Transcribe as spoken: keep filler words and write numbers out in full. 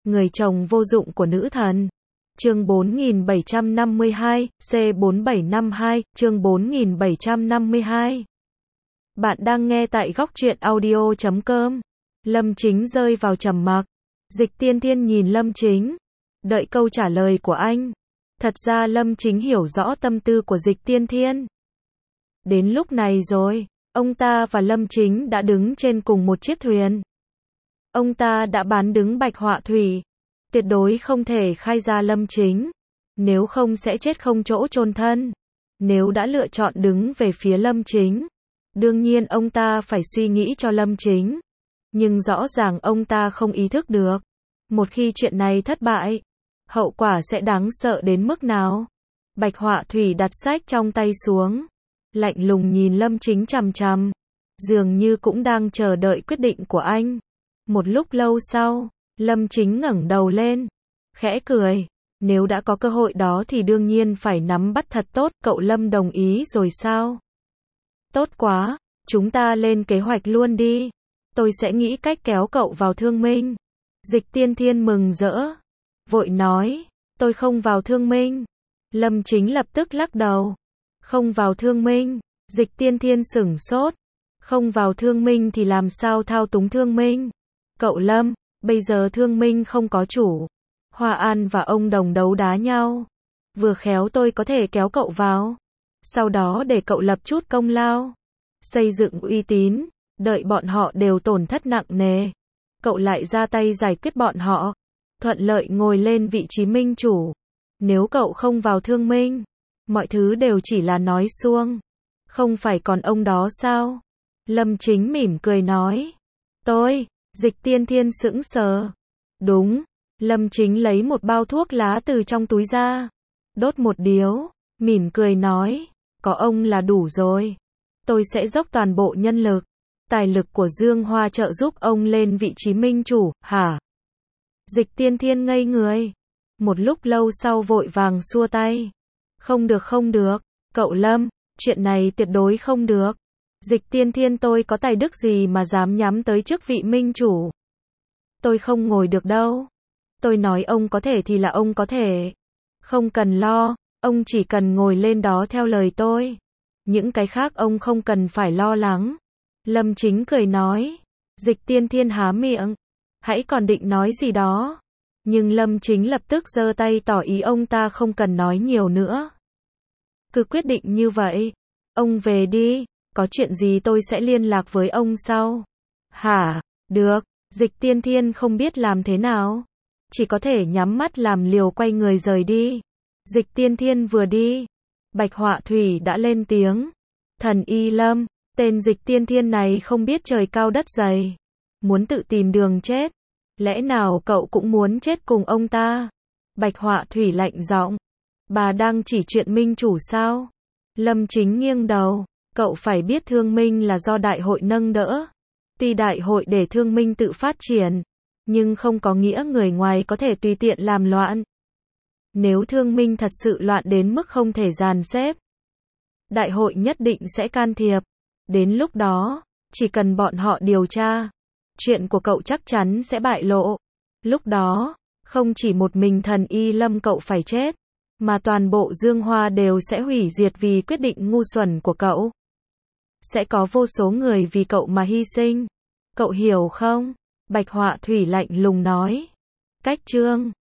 Người chồng vô dụng của nữ thần. Chương bốn nghìn bảy trăm năm mươi hai, C bốn bảy năm hai, chương bốn nghìn bảy trăm năm mươi hai. Bạn đang nghe tại góc truyện audio chấm com. Lâm Chính rơi vào trầm mặc. Dịch Tiên Thiên nhìn Lâm Chính, đợi câu trả lời của anh. Thật ra Lâm Chính hiểu rõ tâm tư của Dịch Tiên Thiên. Đến lúc này rồi, ông ta và Lâm Chính đã đứng trên cùng một chiếc thuyền. Ông ta đã bán đứng Bạch Họa Thủy, tuyệt đối không thể khai ra Lâm Chính, nếu không sẽ chết không chỗ chôn thân. Nếu đã lựa chọn đứng về phía Lâm Chính, đương nhiên ông ta phải suy nghĩ cho Lâm Chính. Nhưng rõ ràng ông ta không ý thức được, một khi chuyện này thất bại, hậu quả sẽ đáng sợ đến mức nào. Bạch Họa Thủy đặt sách trong tay xuống, lạnh lùng nhìn Lâm Chính chằm chằm, dường như cũng đang chờ đợi quyết định của anh. Một lúc lâu sau, Lâm Chính ngẩng đầu lên, khẽ cười, nếu đã có cơ hội đó thì đương nhiên phải nắm bắt thật tốt. Cậu Lâm đồng ý rồi sao? Tốt quá, chúng ta lên kế hoạch luôn đi, tôi sẽ nghĩ cách kéo cậu vào Thương Minh. Dịch Tiên Thiên mừng rỡ, vội nói, tôi không vào Thương Minh. Lâm Chính lập tức lắc đầu, không vào Thương Minh. Dịch Tiên Thiên sửng sốt, không vào Thương Minh thì làm sao thao túng Thương Minh? Cậu Lâm, bây giờ Thương Minh không có chủ, Hoa An và ông Đồng đấu đá nhau, vừa khéo tôi có thể kéo cậu vào, sau đó để cậu lập chút công lao, xây dựng uy tín, đợi bọn họ đều tổn thất nặng nề, cậu lại ra tay giải quyết bọn họ, thuận lợi ngồi lên vị trí minh chủ. Nếu cậu không vào Thương Minh, mọi thứ đều chỉ là nói suông, không phải còn ông đó sao? Lâm Chính mỉm cười nói, tôi. Dịch Tiên Thiên sững sờ. Đúng. Lâm Chính lấy một bao thuốc lá từ trong túi ra, đốt một điếu, mỉm cười nói, có ông là đủ rồi. Tôi sẽ dốc toàn bộ nhân lực, tài lực của Dương Hoa trợ giúp ông lên vị trí minh chủ. Hả? Dịch Tiên Thiên ngây người, một lúc lâu sau vội vàng xua tay. Không được không được, cậu Lâm, chuyện này tuyệt đối không được. Dịch Tiên Thiên, tôi có tài đức gì mà dám nhắm tới chức vị minh chủ? Tôi không ngồi được đâu. Tôi nói ông có thể thì là ông có thể. Không cần lo, ông chỉ cần ngồi lên đó theo lời tôi. Những cái khác ông không cần phải lo lắng. Lâm Chính cười nói. Dịch Tiên Thiên há miệng, hãy còn định nói gì đó. Nhưng Lâm Chính lập tức giơ tay tỏ ý ông ta không cần nói nhiều nữa. Cứ quyết định như vậy. Ông về đi. Có chuyện gì tôi sẽ liên lạc với ông sau. Hả? Được. Dịch Tiên Thiên không biết làm thế nào, chỉ có thể nhắm mắt làm liều quay người rời đi. Dịch Tiên Thiên vừa đi, Bạch Họa Thủy đã lên tiếng. Thần Y Lâm, tên Dịch Tiên Thiên này không biết trời cao đất dày, muốn tự tìm đường chết. Lẽ nào cậu cũng muốn chết cùng ông ta? Bạch Họa Thủy lạnh giọng. Bà đang chỉ chuyện minh chủ sao? Lâm Chính nghiêng đầu. Cậu phải biết Thương Minh là do đại hội nâng đỡ. Tuy đại hội để Thương Minh tự phát triển, nhưng không có nghĩa người ngoài có thể tùy tiện làm loạn. Nếu Thương Minh thật sự loạn đến mức không thể dàn xếp, đại hội nhất định sẽ can thiệp. Đến lúc đó, chỉ cần bọn họ điều tra, chuyện của cậu chắc chắn sẽ bại lộ. Lúc đó, không chỉ một mình Thần Y Lâm cậu phải chết, mà toàn bộ Dương Hoa đều sẽ hủy diệt vì quyết định ngu xuẩn của cậu. Sẽ có vô số người vì cậu mà hy sinh. Cậu hiểu không? Bạch Họa Thủy lạnh lùng nói. Cách chương